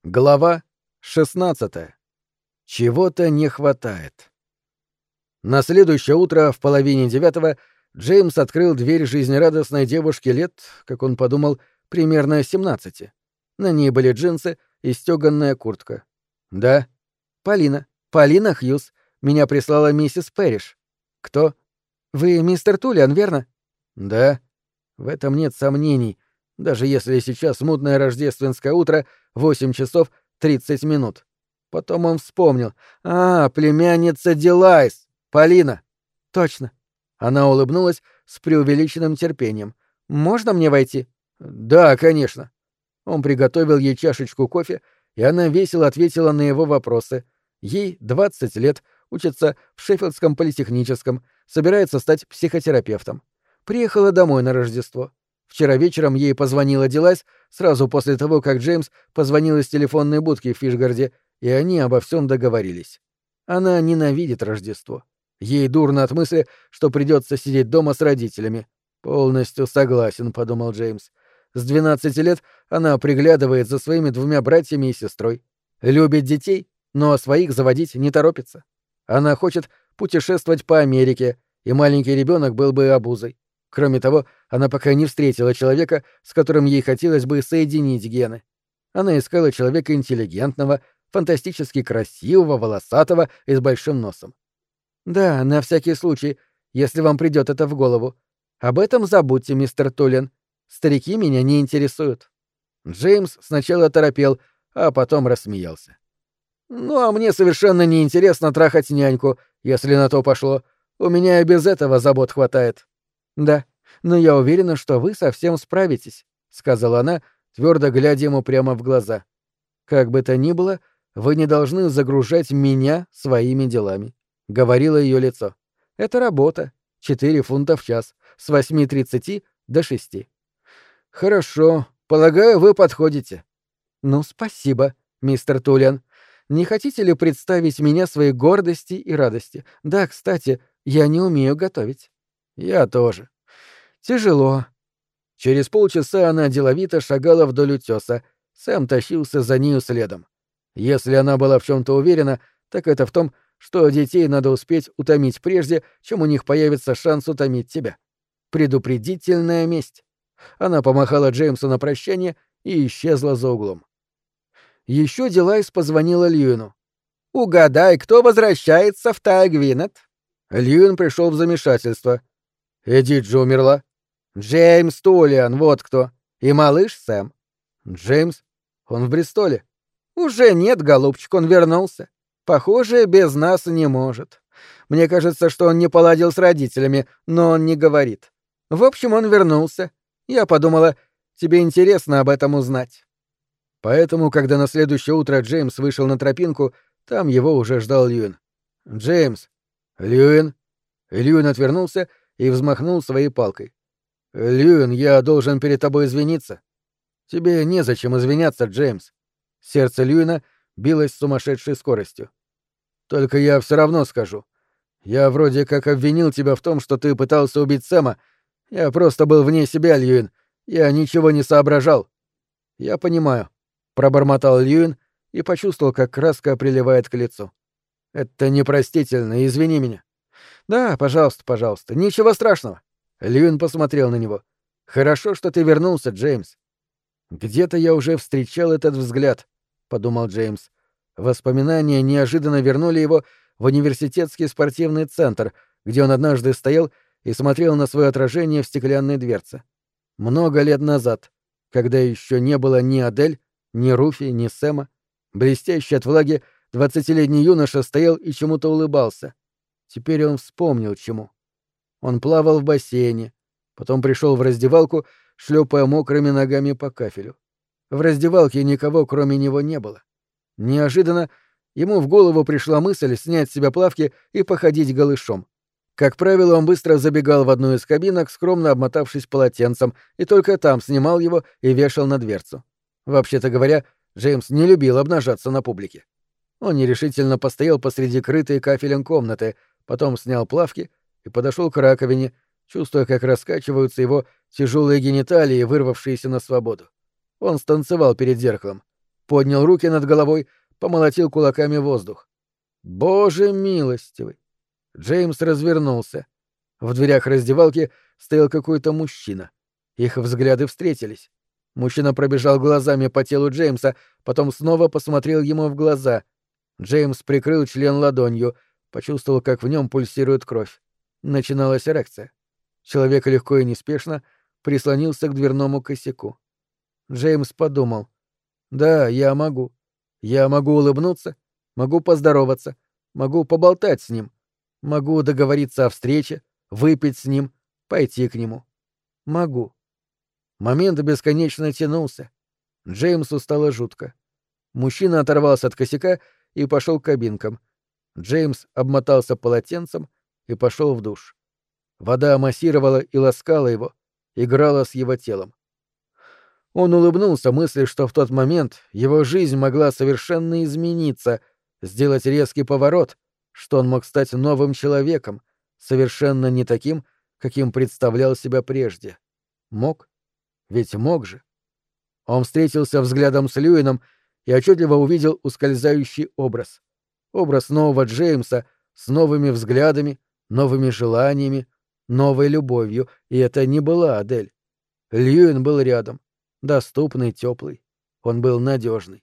Глава 16. Чего-то не хватает. На следующее утро в 8:30 Джеймс открыл дверь жизнерадостной девушки лет, как он подумал, примерно 17. На ней были джинсы и стёганная куртка. «Да?» «Полина. Полина Хьюз. Меня прислала миссис Пэриш». «Кто?» «Вы мистер Тулиан, верно?» «Да». В этом нет сомнений, даже если сейчас мутное рождественское утро, 8 часов 30 минут. Потом он вспомнил. Племянница Дилайс! Полина! Точно. Она улыбнулась с преувеличенным терпением. Можно мне войти? Да, конечно. Он приготовил ей чашечку кофе, и она весело ответила на его вопросы. Ей 20 лет, учится в Шеффилдском политехническом, собирается стать психотерапевтом. Приехала домой на Рождество. Вчера вечером ей позвонила Дилайс сразу после того, как Джеймс позвонил из телефонной будки в Фишгарде, и они обо всем договорились. Она ненавидит Рождество. Ей дурно от мысли, что придется сидеть дома с родителями. «Полностью согласен», — подумал Джеймс. С 12 лет она приглядывает за своими 2 братьями и сестрой. Любит детей, но своих заводить не торопится. Она хочет путешествовать по Америке, и маленький ребенок был бы обузой. Кроме того, она пока не встретила человека, с которым ей хотелось бы соединить гены. Она искала человека интеллигентного, фантастически красивого, волосатого и с большим носом. Да, на всякий случай, если вам придет это в голову. Об этом забудьте, мистер Тулиан. Старики меня не интересуют. Джеймс сначала оторопел, а потом рассмеялся. Ну, а мне совершенно не интересно трахать няньку, если на то пошло. У меня и без этого забот хватает. Да, но я уверена, что вы совсем справитесь, сказала она, твердо глядя ему прямо в глаза. Как бы то ни было, вы не должны загружать меня своими делами, говорило ее лицо. Это работа. 4 фунта в час, с 8:30 до 6. Хорошо, полагаю, вы подходите. Ну, спасибо, мистер Тулиан. Не хотите ли представить меня своей гордости и радости? Да, кстати, я не умею готовить. Я тоже. Тяжело. Через полчаса она деловито шагала вдоль утёса. Сэм тащился за нею следом. Если она была в чем-то уверена, так это в том, что детей надо успеть утомить прежде, чем у них появится шанс утомить тебя. Предупредительная месть. Она помахала Джеймсу на прощание и исчезла за углом. Еще Дилайс позвонила Льюину. «Угадай, кто возвращается в Тайгвинет?» Льюин пришел в замешательство. Эдит же умерла. Джеймс Тулиан, вот кто. И малыш Сэм. Джеймс? Он в Бристоле. Уже нет, голубчик, он вернулся. Похоже, без нас не может. Мне кажется, что он не поладил с родителями, но он не говорит. В общем, он вернулся. Я подумала, тебе интересно об этом узнать. Поэтому, когда на следующее утро Джеймс вышел на тропинку, там его уже ждал Льюин. «Джеймс!» «Льюин?» Льюин отвернулся и взмахнул своей палкой. «Льюин, я должен перед тобой извиниться». «Тебе незачем извиняться, Джеймс». Сердце Льюина билось с сумасшедшей скоростью. «Только я все равно скажу. Я вроде как обвинил тебя в том, что ты пытался убить Сэма. Я просто был вне себя, Льюин. Я ничего не соображал». «Я понимаю», — пробормотал Льюин и почувствовал, как краска приливает к лицу. «Это непростительно, извини меня». «Да, пожалуйста, пожалуйста, ничего страшного». Льюин посмотрел на него. «Хорошо, что ты вернулся, Джеймс». «Где-то я уже встречал этот взгляд», — подумал Джеймс. Воспоминания неожиданно вернули его в университетский спортивный центр, где он однажды стоял и смотрел на свое отражение в стеклянной дверце. Много лет назад, когда еще не было ни Адель, ни Руфи, ни Сэма, блестящий от влаги 20-летний юноша стоял и чему-то улыбался. Теперь он вспомнил, чему. Он плавал в бассейне, потом пришел в раздевалку, шлепая мокрыми ногами по кафелю. В раздевалке никого, кроме него, не было. Неожиданно ему в голову пришла мысль снять с себя плавки и походить голышом. Как правило, он быстро забегал в одну из кабинок, скромно обмотавшись полотенцем, и только там снимал его и вешал на дверцу. Вообще-то говоря, Джеймс не любил обнажаться на публике. Он нерешительно постоял посреди крытой кафелем комнаты, потом снял плавки и подошел к раковине, чувствуя, как раскачиваются его тяжелые гениталии, вырвавшиеся на свободу. Он станцевал перед зеркалом. поднял руки над головой, помолотил кулаками воздух. «Боже милостивый!» Джеймс развернулся. В дверях раздевалки стоял какой-то мужчина. Их взгляды встретились. Мужчина пробежал глазами по телу Джеймса, потом снова посмотрел ему в глаза. Джеймс прикрыл член ладонью, почувствовал, как в нем пульсирует кровь. Начиналась эрекция. Человек легко и неспешно прислонился к дверному косяку. Джеймс подумал. «Да, я могу. Я могу улыбнуться, могу поздороваться, могу поболтать с ним, могу договориться о встрече, выпить с ним, пойти к нему. Могу». Момент бесконечно тянулся. Джеймсу стало жутко. Мужчина оторвался от косяка и пошел к кабинкам. Джеймс обмотался полотенцем и пошел в душ. Вода массировала и ласкала его, играла с его телом. Он улыбнулся мысли, что в тот момент его жизнь могла совершенно измениться, сделать резкий поворот, что он мог стать новым человеком, совершенно не таким, каким представлял себя прежде. Мог? Ведь мог же. Он встретился взглядом с Льюином и отчетливо увидел ускользающий образ. Образ нового Джеймса с новыми взглядами, новыми желаниями, новой любовью, и это не была Адель. Льюин был рядом, доступный, теплый. Он был надежный.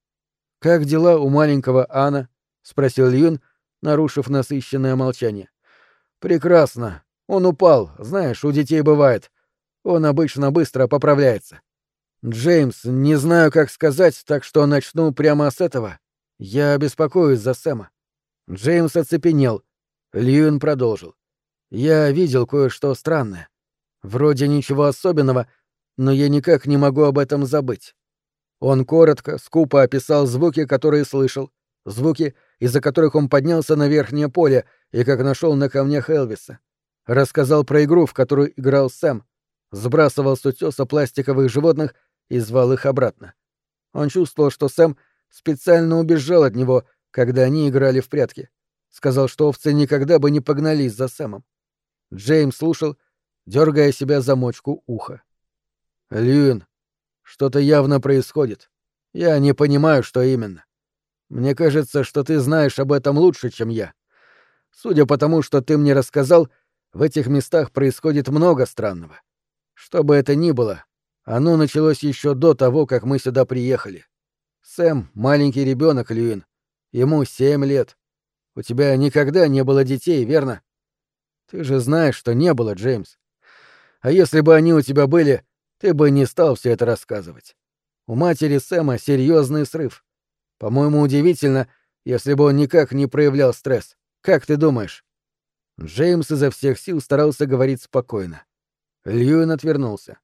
«Как дела у маленького Анна?» — спросил Льюин, нарушив насыщенное молчание. «Прекрасно. Он упал, знаешь, у детей бывает. Он обычно быстро поправляется. Джеймс, не знаю, как сказать, так что начну прямо с этого. Я беспокоюсь за Сэма». Джеймс оцепенел. Льюин продолжил. «Я видел кое-что странное. Вроде ничего особенного, но я никак не могу об этом забыть». Он коротко, скупо описал звуки, которые слышал, звуки, из-за которых он поднялся на верхнее поле и как нашел на камнях Элвиса. Рассказал про игру, в которую играл Сэм, сбрасывал с утеса пластиковых животных и звал их обратно. Он чувствовал, что Сэм специально убежал от него, когда они играли в прятки. Сказал, что овцы никогда бы не погнались за Сэмом. Джеймс слушал, дергая себя за мочку уха. «Льюин, что-то явно происходит. Я не понимаю, что именно. Мне кажется, что ты знаешь об этом лучше, чем я. Судя по тому, что ты мне рассказал, в этих местах происходит много странного. Что бы это ни было, оно началось еще до того, как мы сюда приехали. Сэм — маленький ребенок, Льюин. Ему 7 лет. У тебя никогда не было детей, верно? Ты же знаешь, что не было, Джеймс. А если бы они у тебя были, ты бы не стал все это рассказывать. У матери Сэма серьезный срыв. По-моему, удивительно, если бы он никак не проявлял стресс. Как ты думаешь?» Джеймс изо всех сил старался говорить спокойно. Льюин отвернулся.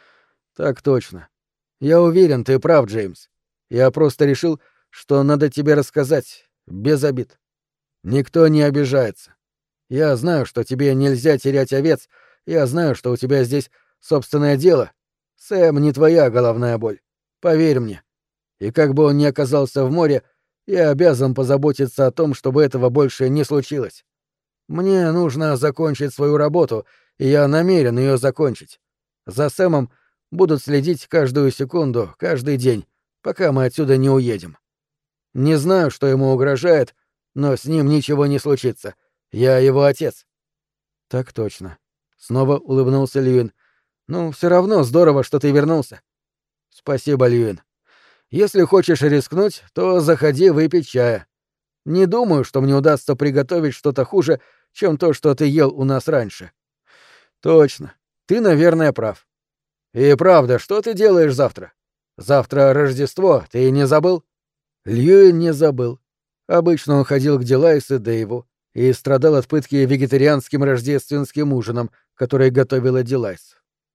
«Так точно. Я уверен, ты прав, Джеймс. Я просто решил, что надо тебе рассказать, без обид. Никто не обижается. Я знаю, что тебе нельзя терять овец, я знаю, что у тебя здесь собственное дело. Сэм не твоя головная боль. Поверь мне. И как бы он ни оказался в море, я обязан позаботиться о том, чтобы этого больше не случилось. Мне нужно закончить свою работу, и я намерен ее закончить. За Сэмом будут следить каждую секунду, каждый день, пока мы отсюда не уедем. Не знаю, что ему угрожает, но с ним ничего не случится. Я его отец». «Так точно». Снова улыбнулся Льюин. «Ну, все равно здорово, что ты вернулся». «Спасибо, Льюин. Если хочешь рискнуть, то заходи выпить чая. Не думаю, что мне удастся приготовить что-то хуже, чем то, что ты ел у нас раньше». «Точно. Ты, наверное, прав. И правда, что ты делаешь завтра? Завтра Рождество, ты не забыл?» Льюин не забыл. Обычно он ходил к Дилайс и Дэйву и страдал от пытки вегетарианским рождественским ужином, который готовила Дилайс.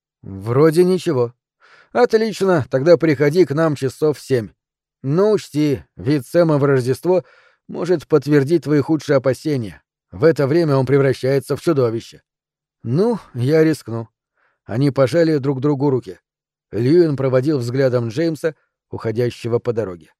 «Вроде ничего». «Отлично, тогда приходи к нам часов в 7. Но учти, вид Сэма в Рождество может подтвердить твои худшие опасения. В это время он превращается в чудовище». «Ну, я рискну». Они пожали друг другу руки. Льюин проводил взглядом Джеймса, уходящего по дороге.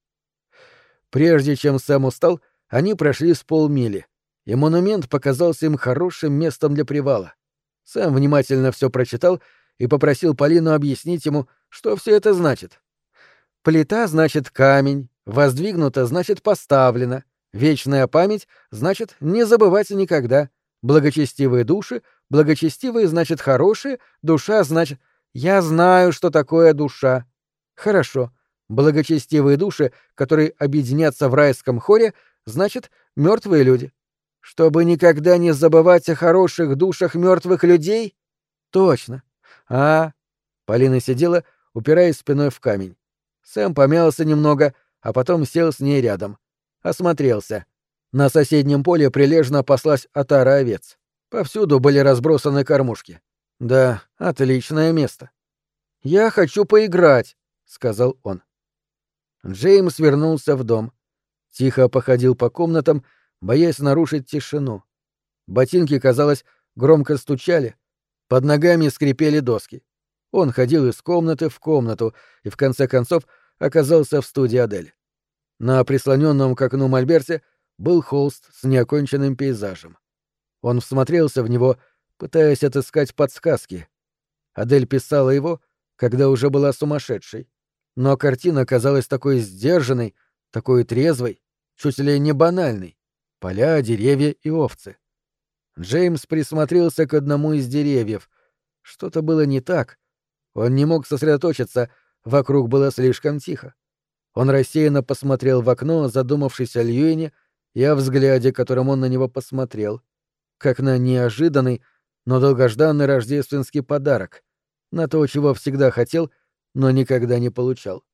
Прежде чем Сэм устал, они прошли с полмили, и монумент показался им хорошим местом для привала. Сэм внимательно все прочитал и попросил Полину объяснить ему, что все это значит. Плита значит камень, воздвигнуто значит поставлено, вечная память значит не забывать никогда, благочестивые души, благочестивые значит хорошие, душа значит... Я знаю, что такое душа. Хорошо. Благочестивые души, которые объединятся в райском хоре, значит мертвые люди. Чтобы никогда не забывать о хороших душах мертвых людей? Точно. Полина сидела, упираясь спиной в камень. Сэм помялся немного, а потом сел с ней рядом. Осмотрелся. На соседнем поле прилежно паслась отара овец. Повсюду были разбросаны кормушки. Да, отличное место. «Я хочу поиграть», — сказал он. Джеймс вернулся в дом. Тихо походил по комнатам, боясь нарушить тишину. Ботинки, казалось, громко стучали. Под ногами скрипели доски. Он ходил из комнаты в комнату и, в конце концов, оказался в студии Адель. На прислоненном к окну мольберте был холст с неоконченным пейзажем. Он всмотрелся в него, пытаясь отыскать подсказки. Адель писала его, когда уже была сумасшедшей. Но картина казалась такой сдержанной, такой трезвой, чуть ли не банальной. Поля, деревья и овцы. Джеймс присмотрелся к одному из деревьев. Что-то было не так. Он не мог сосредоточиться, вокруг было слишком тихо. Он рассеянно посмотрел в окно, задумавшись о Льюине и о взгляде, которым он на него посмотрел. Как на неожиданный, но долгожданный рождественский подарок. На то, чего всегда хотел, но никогда не получал.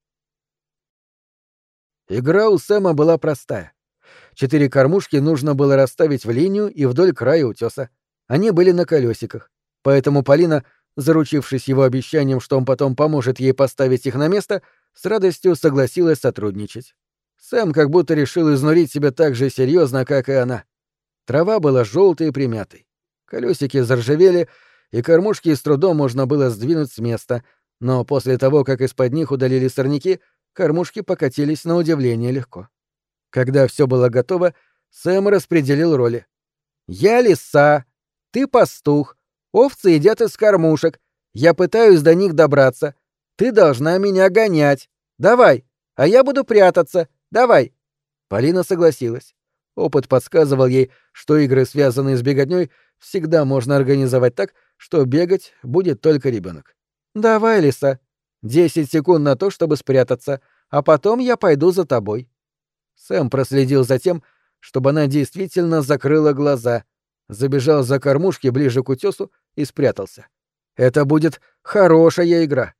Игра у Сэма была простая. 4 кормушки нужно было расставить в линию и вдоль края утеса. Они были на колесиках. Поэтому Полина, заручившись его обещанием, что он потом поможет ей поставить их на место, с радостью согласилась сотрудничать. Сэм как будто решил изнурить себя так же серьезно, как и она. Трава была желтой и примятой. Колесики заржавели, и кормушки с трудом можно было сдвинуть с места, но после того, как из-под них удалили сорняки, кормушки покатились на удивление легко. Когда все было готово, Сэм распределил роли. «Я лиса, ты пастух, овцы едят из кормушек, я пытаюсь до них добраться, ты должна меня гонять, давай, а я буду прятаться, давай». Полина согласилась. Опыт подсказывал ей, что игры, связанные с беготней, всегда можно организовать так, что бегать будет только ребенок. «Давай, лиса, 10 секунд на то, чтобы спрятаться, а потом я пойду за тобой». Сэм проследил за тем, чтобы она действительно закрыла глаза, забежал за кормушки ближе к утесу и спрятался. Это будет хорошая игра.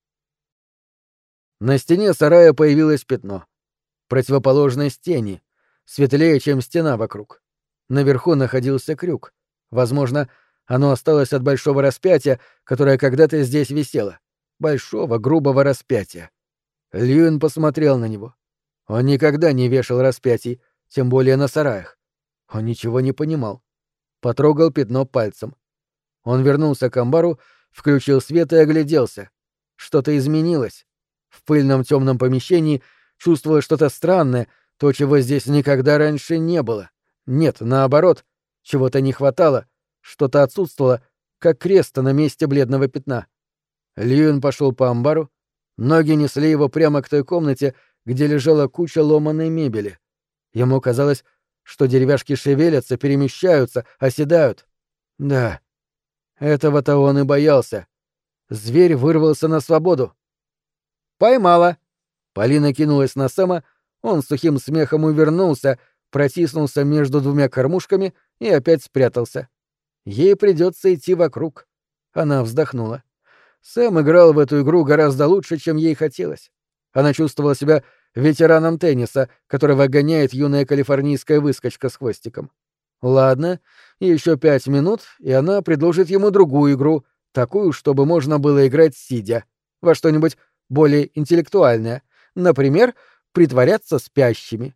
На стене сарая появилось пятно. Противоположность тени, светлее, чем стена вокруг. Наверху находился крюк. Возможно, оно осталось от большого распятия, которое когда-то здесь висело. Большого, грубого распятия. Льюин посмотрел на него. Он никогда не вешал распятий, тем более на сараях. Он ничего не понимал. Потрогал пятно пальцем. Он вернулся к амбару, включил свет и огляделся. Что-то изменилось. В пыльном темном помещении чувствовалось что-то странное, то, чего здесь никогда раньше не было. Нет, наоборот, чего-то не хватало, что-то отсутствовало, как крест на месте бледного пятна. Льюин пошел по амбару, ноги несли его прямо к той комнате, где лежала куча ломаной мебели. Ему казалось, что деревяшки шевелятся, перемещаются, оседают. Да, этого-то он и боялся. Зверь вырвался на свободу. «Поймала!» Полина кинулась на Сэма, он с сухим смехом увернулся, протиснулся между 2 кормушками и опять спрятался. Ей придется идти вокруг. Она вздохнула. Сэм играл в эту игру гораздо лучше, чем ей хотелось. Она чувствовала себя ветераном тенниса, которого гоняет юная калифорнийская выскочка с хвостиком. Ладно, еще 5 минут, и она предложит ему другую игру, такую, чтобы можно было играть сидя, во что-нибудь более интеллектуальное, например, притворяться спящими.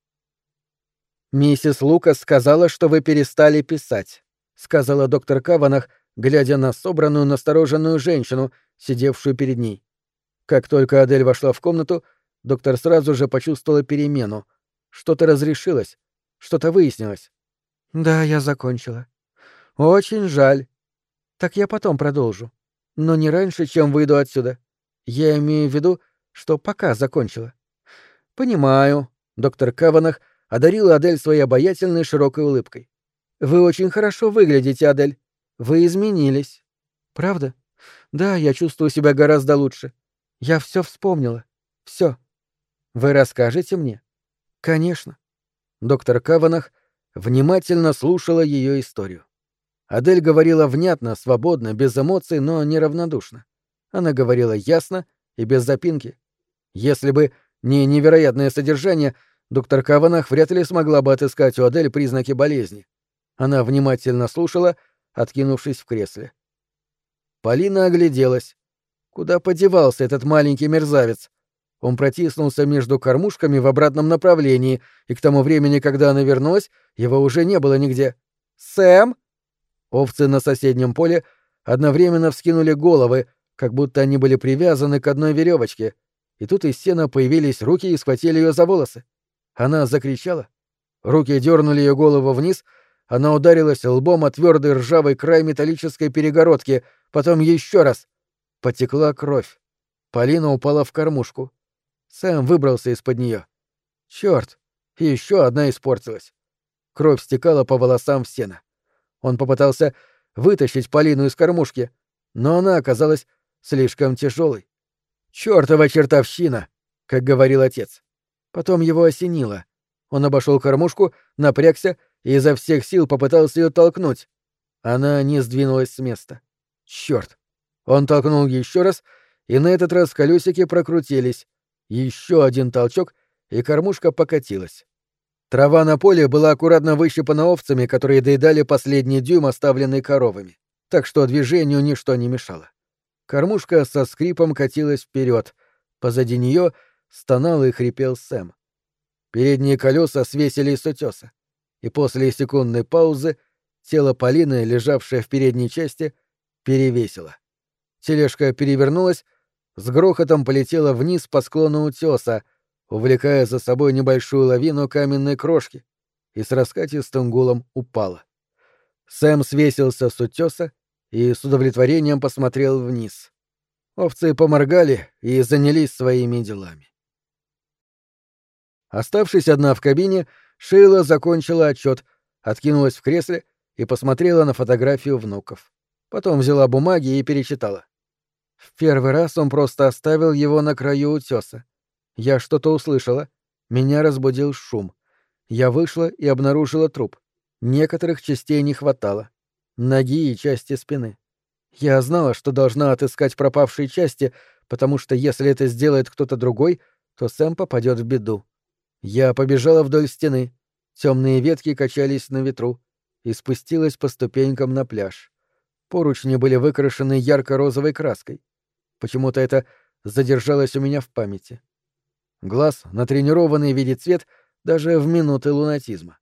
«Миссис Лукас сказала, что вы перестали писать», — сказала доктор Каванах, глядя на собранную, настороженную женщину, сидевшую перед ней. Как только Адель вошла в комнату, доктор сразу же почувствовала перемену. Что-то разрешилось, что-то выяснилось. «Да, я закончила. Очень жаль. Так я потом продолжу. Но не раньше, чем выйду отсюда. Я имею в виду, что пока закончила. Понимаю. Доктор Каванах одарила Адель своей обаятельной широкой улыбкой. Вы очень хорошо выглядите, Адель. Вы изменились. Правда? Да, я чувствую себя гораздо лучше. Я все вспомнила. Все. Вы расскажете мне? Конечно. Доктор Каванах внимательно слушала ее историю. Адель говорила внятно, свободно, без эмоций, но неравнодушно. Она говорила ясно и без запинки. Если бы не невероятное содержание, доктор Каванах вряд ли смогла бы отыскать у Адель признаки болезни. Она внимательно слушала, откинувшись в кресле. Полина огляделась. Куда подевался этот маленький мерзавец? Он протиснулся между кормушками в обратном направлении, и к тому времени, когда она вернулась, его уже не было нигде. «Сэм!» Овцы на соседнем поле одновременно вскинули головы, как будто они были привязаны к одной веревочке, и тут из сена появились руки и схватили ее за волосы. Она закричала. Руки дернули ее голову вниз, она ударилась лбом о твердый ржавый край металлической перегородки, потом еще раз. Потекла кровь. Полина упала в кормушку. Сэм выбрался из-под нее. Черт! Еще одна испортилась. Кровь стекала по волосам в сено. Он попытался вытащить Полину из кормушки, но она оказалась слишком тяжелой. Чёртова чертовщина, как говорил отец. Потом его осенило. Он обошел кормушку, напрягся и изо всех сил попытался ее толкнуть. Она не сдвинулась с места. Черт! Он толкнул еще раз, и на этот раз колесики прокрутились. Еще один толчок, и кормушка покатилась. Трава на поле была аккуратно выщипана овцами, которые доедали последний дюйм, оставленный коровами, так что движению ничто не мешало. Кормушка со скрипом катилась вперед. Позади нее стонал и хрипел Сэм. Передние колеса свесили с утеса, и после секундной паузы тело Полины, лежавшее в передней части, перевесило. Тележка перевернулась, с грохотом полетела вниз по склону утеса, увлекая за собой небольшую лавину каменной крошки, и с раскатистым гулом упала. Сэм свесился с утеса и с удовлетворением посмотрел вниз. Овцы поморгали и занялись своими делами. Оставшись одна в кабине, Шейла закончила отчет, откинулась в кресле и посмотрела на фотографию внуков. Потом взяла бумаги и перечитала. В первый раз он просто оставил его на краю утеса. Я что-то услышала. Меня разбудил шум. Я вышла и обнаружила труп. Некоторых частей не хватало. Ноги и части спины. Я знала, что должна отыскать пропавшие части, потому что если это сделает кто-то другой, то Сэм попадет в беду. Я побежала вдоль стены. Темные ветки качались на ветру и спустилась по ступенькам на пляж. Поручни были выкрашены ярко-розовой краской. Почему-то это задержалось у меня в памяти. Глаз, натренированный видеть цвет даже в минуты лунатизма.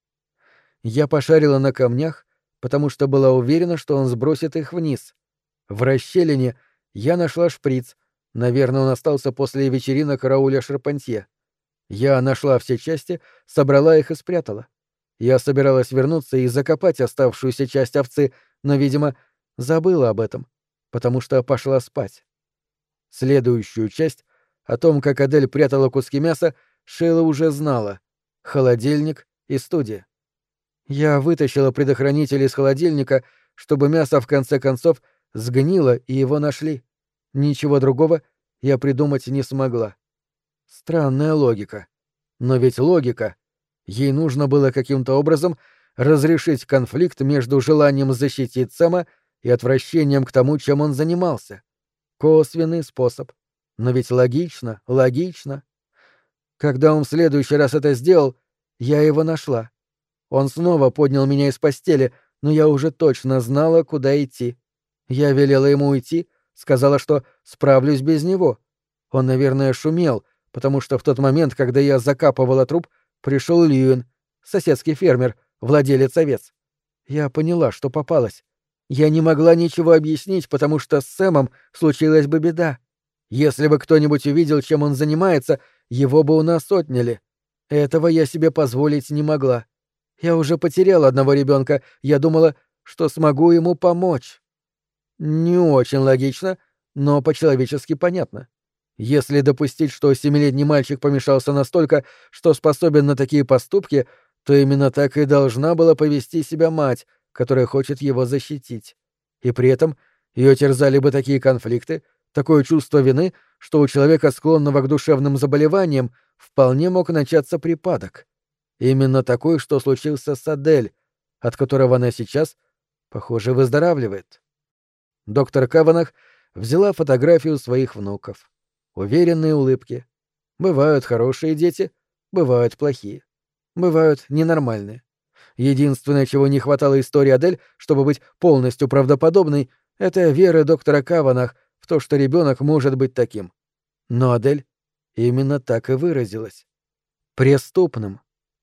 Я пошарила на камнях, потому что была уверена, что он сбросит их вниз. В расщелине я нашла шприц. Наверное, он остался после вечеринок Рауля Шарпантье. Я нашла все части, собрала их и спрятала. Я собиралась вернуться и закопать оставшуюся часть овцы, но, видимо, забыла об этом, потому что пошла спать. Следующую часть, о том, как Адель прятала куски мяса, Шейла уже знала. Холодильник и студия. Я вытащила предохранитель из холодильника, чтобы мясо в конце концов сгнило и его нашли. Ничего другого я придумать не смогла. Странная логика. Но ведь логика. Ей нужно было каким-то образом разрешить конфликт между желанием защитить Сэма и отвращением к тому, чем он занимался. Косвенный способ. Но ведь логично, логично. Когда он в следующий раз это сделал, я его нашла. Он снова поднял меня из постели, но я уже точно знала, куда идти. Я велела ему уйти, сказала, что справлюсь без него. Он, наверное, шумел, потому что в тот момент, когда я закапывала труп, пришел Льюин, соседский фермер, владелец овец. Я поняла, что попалась. Я не могла ничего объяснить, потому что с Сэмом случилась бы беда. Если бы кто-нибудь увидел, чем он занимается, его бы у нас отняли. Этого я себе позволить не могла. Я уже потеряла одного ребенка, я думала, что смогу ему помочь. Не очень логично, но по-человечески понятно. Если допустить, что 7-летний мальчик помешался настолько, что способен на такие поступки, то именно так и должна была повести себя мать, которая хочет его защитить. И при этом ее терзали бы такие конфликты, такое чувство вины, что у человека, склонного к душевным заболеваниям, вполне мог начаться припадок. Именно такой, что случился с Адель, от которого она сейчас, похоже, выздоравливает. Доктор Каванах взяла фотографию своих внуков. Уверенные улыбки. Бывают хорошие дети, бывают плохие. Бывают ненормальные. Единственное, чего не хватало истории Адель, чтобы быть полностью правдоподобной, это веры доктора Каванах в то, что ребенок может быть таким. Но Адель именно так и выразилась. Преступным.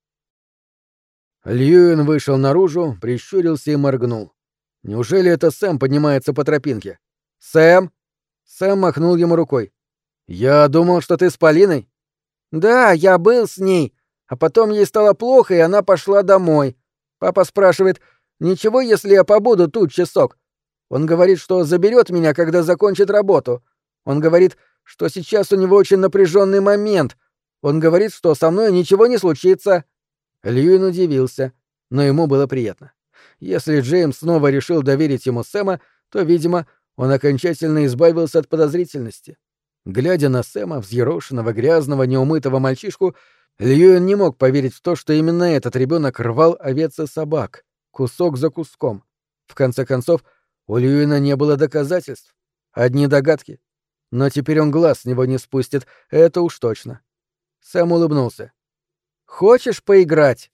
Льюин вышел наружу, прищурился и моргнул. Неужели это Сэм поднимается по тропинке? «Сэм!» Сэм махнул ему рукой. «Я думал, что ты с Полиной?» «Да, я был с ней. А потом ей стало плохо, и она пошла домой. Папа спрашивает, ничего, если я побуду тут часок? Он говорит, что заберет меня, когда закончит работу. Он говорит, что сейчас у него очень напряженный момент. Он говорит, что со мной ничего не случится». Льюин удивился, но ему было приятно. Если Джеймс снова решил доверить ему Сэма, то, видимо, он окончательно избавился от подозрительности. Глядя на Сэма, взъерошенного, грязного, неумытого мальчишку, Льюин не мог поверить в то, что именно этот ребенок рвал овец и собак, кусок за куском. В конце концов, у Льюина не было доказательств. Одни догадки. Но теперь он глаз с него не спустит, это уж точно. Сэм улыбнулся. «Хочешь поиграть?»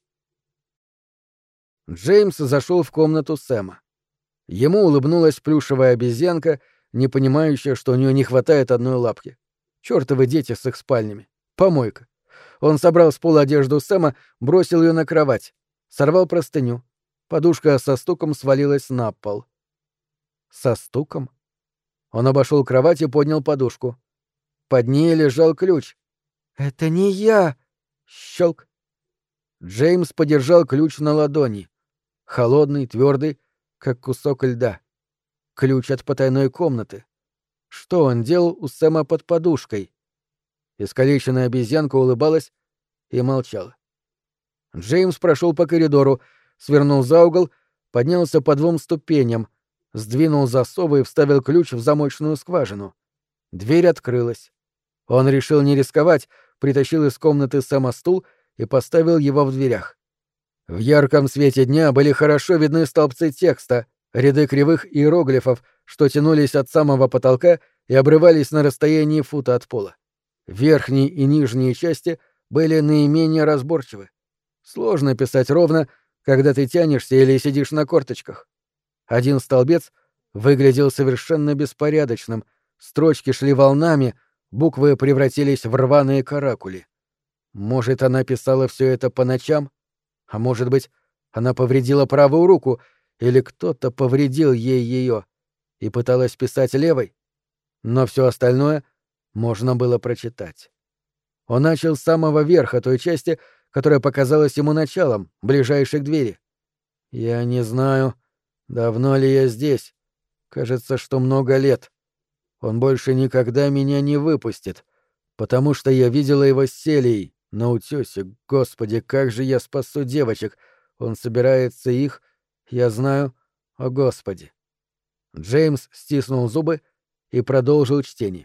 Джеймс зашел в комнату Сэма. Ему улыбнулась плюшевая обезьянка, не понимающая, что у нее не хватает одной лапки. Чёртовы дети с их спальнями. Помойка. Он собрал с пола одежду Сэма, бросил ее на кровать. Сорвал простыню. Подушка со стуком свалилась на пол. Со стуком? Он обошел кровать и поднял подушку. Под ней лежал ключ. «Это не я!» Щелк. Джеймс подержал ключ на ладони. Холодный, твердый, как кусок льда. Ключ от потайной комнаты. Что он делал у Сэма под подушкой? Искалеченная обезьянка улыбалась и молчала. Джеймс прошел по коридору, свернул за угол, поднялся по 2 ступеням, сдвинул засовы и вставил ключ в замочную скважину. Дверь открылась. Он решил не рисковать, притащил из комнаты Сэма стул и поставил его в дверях. В ярком свете дня были хорошо видны столбцы текста, ряды кривых иероглифов, что тянулись от самого потолка и обрывались на расстоянии фута от пола. Верхние и нижние части были наименее разборчивы. Сложно писать ровно, когда ты тянешься или сидишь на корточках. Один столбец выглядел совершенно беспорядочным, строчки шли волнами, буквы превратились в рваные каракули. Может, она писала все это по ночам? А может быть, она повредила правую руку, или кто-то повредил ей ее и пыталась писать левой? Но все остальное можно было прочитать. Он начал с самого верха той части, которая показалась ему началом, ближайшей к двери. «Я не знаю, давно ли я здесь. Кажется, что много лет. Он больше никогда меня не выпустит, потому что я видела его с Селией на утёсе. Господи, как же я спасу девочек! Он собирается их... Я знаю... О, Господи!» Джеймс стиснул зубы и продолжил чтение.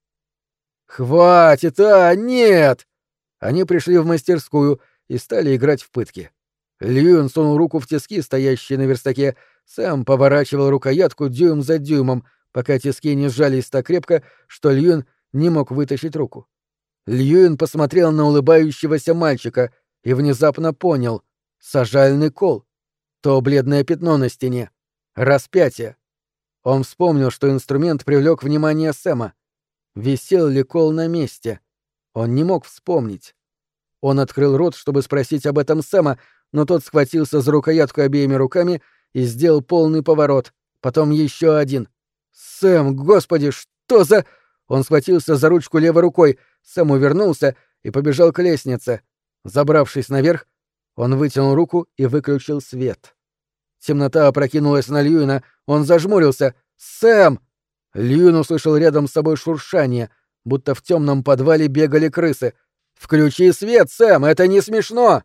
«Хватит! Нет!» Они пришли в мастерскую и стали играть в пытки. Льюин сунул руку в тиски, стоящие на верстаке. Сэм поворачивал рукоятку дюйм за дюймом, пока тиски не сжались так крепко, что Льюин не мог вытащить руку. Льюин посмотрел на улыбающегося мальчика и внезапно понял — сажальный кол. То бледное пятно на стене. Распятие. Он вспомнил, что инструмент привлек внимание Сэма. Висел ли кол на месте? Он не мог вспомнить. Он открыл рот, чтобы спросить об этом Сэма, но тот схватился за рукоятку обеими руками и сделал полный поворот, потом еще один. «Сэм, господи, что за...» Он схватился за ручку левой рукой, Сэм увернулся и побежал к лестнице. Забравшись наверх, он вытянул руку и выключил свет. Темнота опрокинулась на Льюина, он зажмурился. «Сэм!» Льюин услышал рядом с собой шуршание. будто в темном подвале бегали крысы. «Включи свет, Сэм, это не смешно!»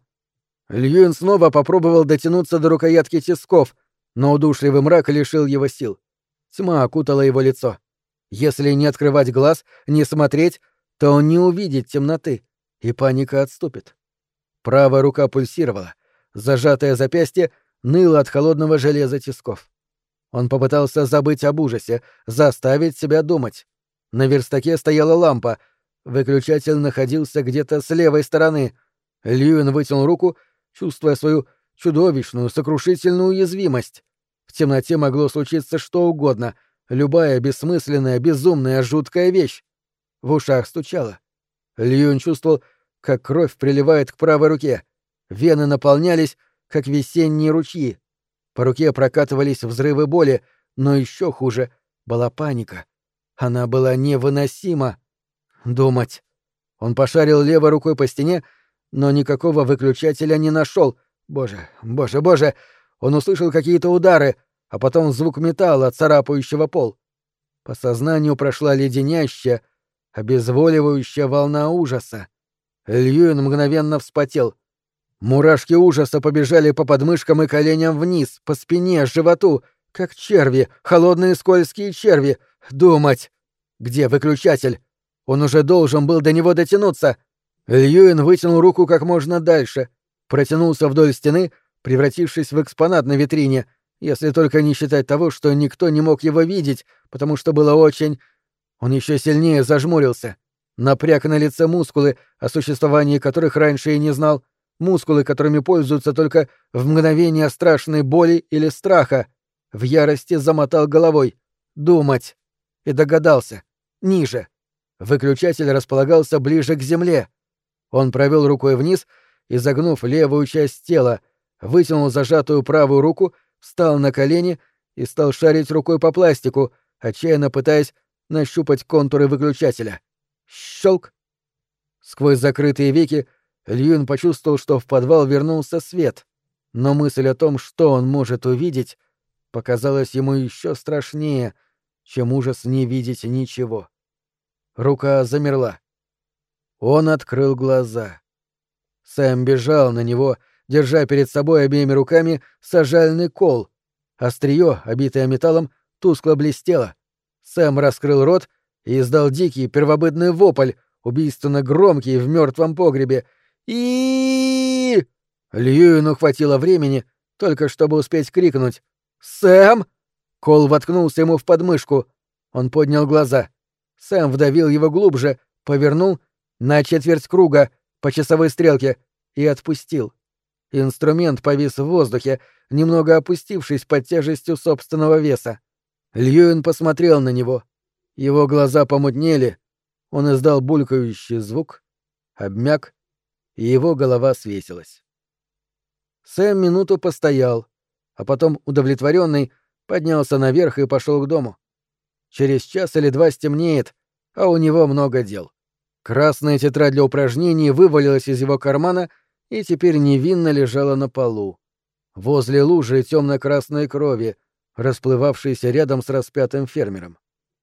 Льюин снова попробовал дотянуться до рукоятки тисков, но удушливый мрак лишил его сил. Тьма окутала его лицо. Если не открывать глаз, не смотреть, то он не увидит темноты, и паника отступит. Правая рука пульсировала, зажатое запястье ныло от холодного железа тисков. Он попытался забыть об ужасе, заставить себя думать. На верстаке стояла лампа, выключатель находился где-то с левой стороны. Льюин вытянул руку, чувствуя свою чудовищную, сокрушительную уязвимость. В темноте могло случиться что угодно, любая бессмысленная, безумная, жуткая вещь. В ушах стучало. Льюин чувствовал, как кровь приливает к правой руке. Вены наполнялись, как весенние ручьи. По руке прокатывались взрывы боли, но еще хуже была паника. Она была невыносима. Думать. Он пошарил левой рукой по стене, но никакого выключателя не нашел. Боже, боже, боже! Он услышал какие-то удары, а потом звук металла, царапающего пол. По сознанию прошла леденящая, обезволивающая волна ужаса. Льюин мгновенно вспотел. Мурашки ужаса побежали по подмышкам и коленям вниз, по спине, животу, как черви, холодные скользкие черви. Думать! Где выключатель? Он уже должен был до него дотянуться. Льюин вытянул руку как можно дальше, протянулся вдоль стены, превратившись в экспонат на витрине, если только не считать того, что никто не мог его видеть, потому что было очень... Он еще сильнее зажмурился. Напряг на лице мускулы, о существовании которых раньше и не знал, мускулы, которыми пользуются только в мгновение страшной боли или страха. В ярости замотал головой. Думать. И догадался. Ниже. Выключатель располагался ближе к земле. Он провел рукой вниз, изогнув левую часть тела, вытянул зажатую правую руку, встал на колени и стал шарить рукой по пластику, отчаянно пытаясь нащупать контуры выключателя. Щелк! Сквозь закрытые веки Льюин почувствовал, что в подвал вернулся свет, но мысль о том, что он может увидеть, показалась ему еще страшнее, чем ужас не видеть ничего. Рука замерла. Он открыл глаза. Сэм бежал на него, держа перед собой обеими руками сажальный кол. Острие, обитое металлом, тускло блестело. Сэм раскрыл рот и издал дикий первобытный вопль, убийственно громкий в мертвом погребе. И Льюину хватило времени, только чтобы успеть крикнуть «Сэм!». Кол воткнулся ему в подмышку. Он поднял глаза. Сэм вдавил его глубже, повернул на четверть круга по часовой стрелке и отпустил. Инструмент повис в воздухе, немного опустившись под тяжестью собственного веса. Льюин посмотрел на него. Его глаза помутнели, он издал булькающий звук, обмяк, и его голова свесилась. Сэм минуту постоял, а потом, удовлетворенный, поднялся наверх и пошел к дому. Через час или два стемнеет, а у него много дел. Красная тетрадь для упражнений вывалилась из его кармана и теперь невинно лежала на полу. Возле лужи темно-красной крови, расплывавшейся рядом с распятым фермером.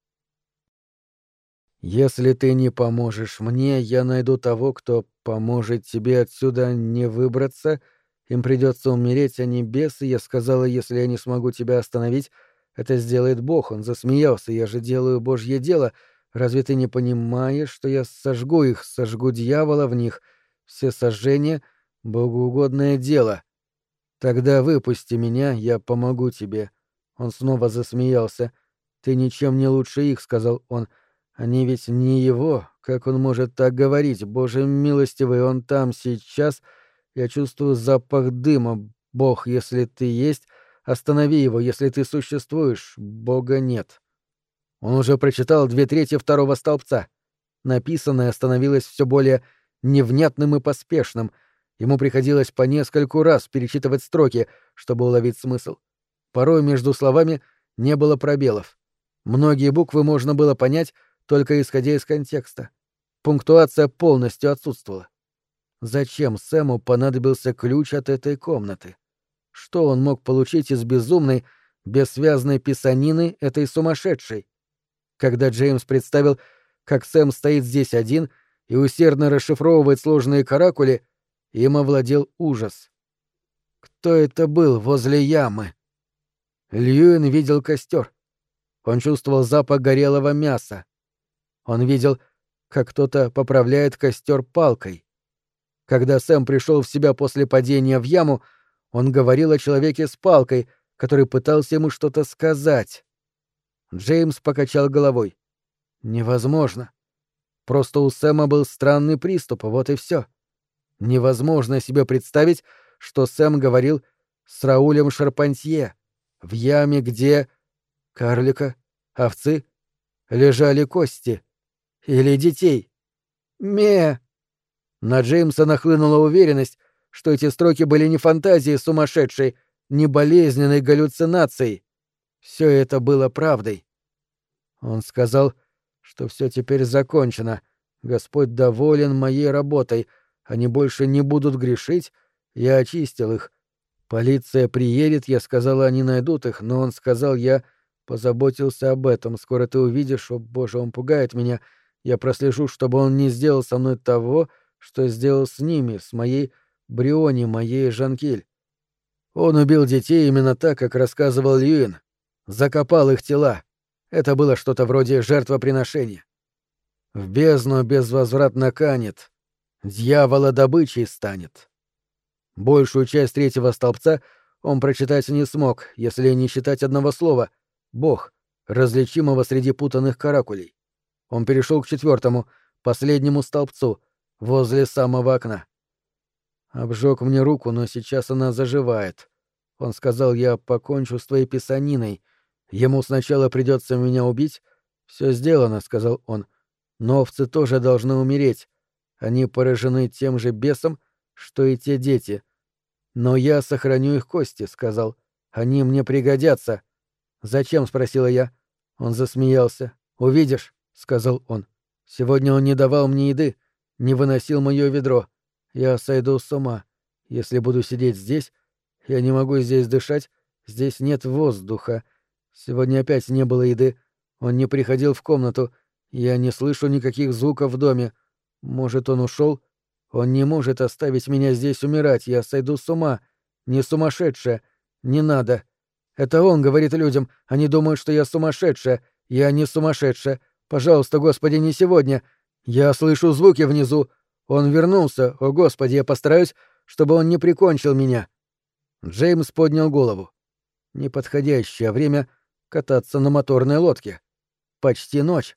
«Если ты не поможешь мне, я найду того, кто поможет тебе отсюда не выбраться. Им придется умереть, а не бесы. Я сказала, если я не смогу тебя остановить, это сделает Бог». Он засмеялся. «Я же делаю Божье дело. Разве ты не понимаешь, что я сожгу их, сожгу дьявола в них? Все сожжения — богоугодное дело. Тогда выпусти меня, я помогу тебе». Он снова засмеялся. «Ты ничем не лучше их», — сказал он. «Они ведь не его. Как он может так говорить? Боже милостивый, он там сейчас. Я чувствую запах дыма. Бог, если ты есть, останови его. Если ты существуешь, Бога нет». Он уже прочитал 2/3 второго столбца. Написанное становилось все более невнятным и поспешным. Ему приходилось по нескольку раз перечитывать строки, чтобы уловить смысл. Порой между словами не было пробелов. Многие буквы можно было понять, только исходя из контекста. Пунктуация полностью отсутствовала. Зачем Сэму понадобился ключ от этой комнаты? Что он мог получить из безумной, бессвязной писанины этой сумасшедшей? Когда Джеймс представил, как Сэм стоит здесь один и усердно расшифровывает сложные каракули, им овладел ужас. Кто это был возле ямы? Льюин видел костер. Он чувствовал запах горелого мяса. Он видел, как кто-то поправляет костер палкой. Когда Сэм пришел в себя после падения в яму, он говорил о человеке с палкой, который пытался ему что-то сказать. Джеймс покачал головой. Невозможно. Просто у Сэма был странный приступ, вот и все. Невозможно себе представить, что Сэм говорил с Раулем Шарпантье в яме, где карлика, овцы, лежали кости или детей. Ме! На Джеймса нахлынула уверенность, что эти строки были не фантазией сумасшедшей, не болезненной галлюцинацией. Все это было правдой. Он сказал, что все теперь закончено. Господь доволен моей работой. Они больше не будут грешить. Я очистил их. Полиция приедет, я сказала, они найдут их, но он сказал, я позаботился об этом. Скоро ты увидишь, о боже, он пугает меня. Я прослежу, чтобы он не сделал со мной того, что сделал с ними, с моей Бриони, моей Жанкиль. Он убил детей именно так, как рассказывал Льюин. Закопал их тела. Это было что-то вроде жертвоприношения. В бездну безвозвратно канет. Дьявола добычей станет. Большую часть третьего столбца он прочитать не смог, если не считать одного слова — «Бог», различимого среди путанных каракулей. Он перешел к четвертому, последнему столбцу, возле самого окна. Обжег мне руку, но сейчас она заживает. Он сказал, я покончу с твоей писаниной. Ему сначала придется меня убить. Все сделано, сказал он. Но овцы тоже должны умереть. Они поражены тем же бесом, что и те дети. Но я сохраню их кости, сказал. Они мне пригодятся. Зачем, спросила я. Он засмеялся. Увидишь, сказал он. Сегодня он не давал мне еды, не выносил мое ведро. Я сойду с ума. Если буду сидеть здесь, я не могу здесь дышать, здесь нет воздуха. Сегодня опять не было еды. Он не приходил в комнату. Я не слышу никаких звуков в доме. Может, он ушел? Он не может оставить меня здесь умирать. Я сойду с ума. Не сумасшедшая. Не надо. Это он говорит людям. Они думают, что я сумасшедшая. Я не сумасшедшая. Пожалуйста, Господи, не сегодня. Я слышу звуки внизу. Он вернулся. О, Господи, я постараюсь, чтобы он не прикончил меня. Джеймс поднял голову. Неподходящее время кататься на моторной лодке. Почти ночь.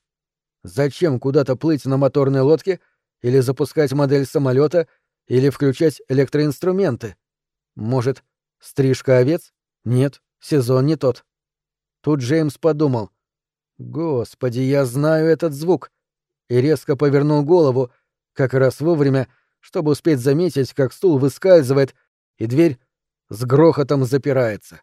Зачем куда-то плыть на моторной лодке или запускать модель самолета или включать электроинструменты? Может, стрижка овец? Нет, сезон не тот. Тут Джеймс подумал. Господи, я знаю этот звук. И резко повернул голову, как раз вовремя, чтобы успеть заметить, как стул выскальзывает, и дверь с грохотом запирается.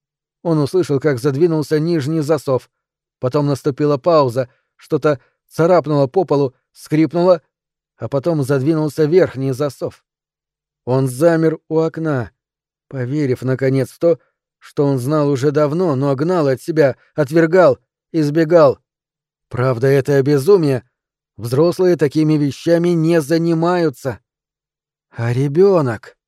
Он услышал, как задвинулся нижний засов. Потом наступила пауза, что-то царапнуло по полу, скрипнуло, а потом задвинулся верхний засов. Он замер у окна, поверив, наконец, в то, что он знал уже давно, но гнал от себя, отвергал, избегал. Правда, это безумие. Взрослые такими вещами не занимаются. А ребенок?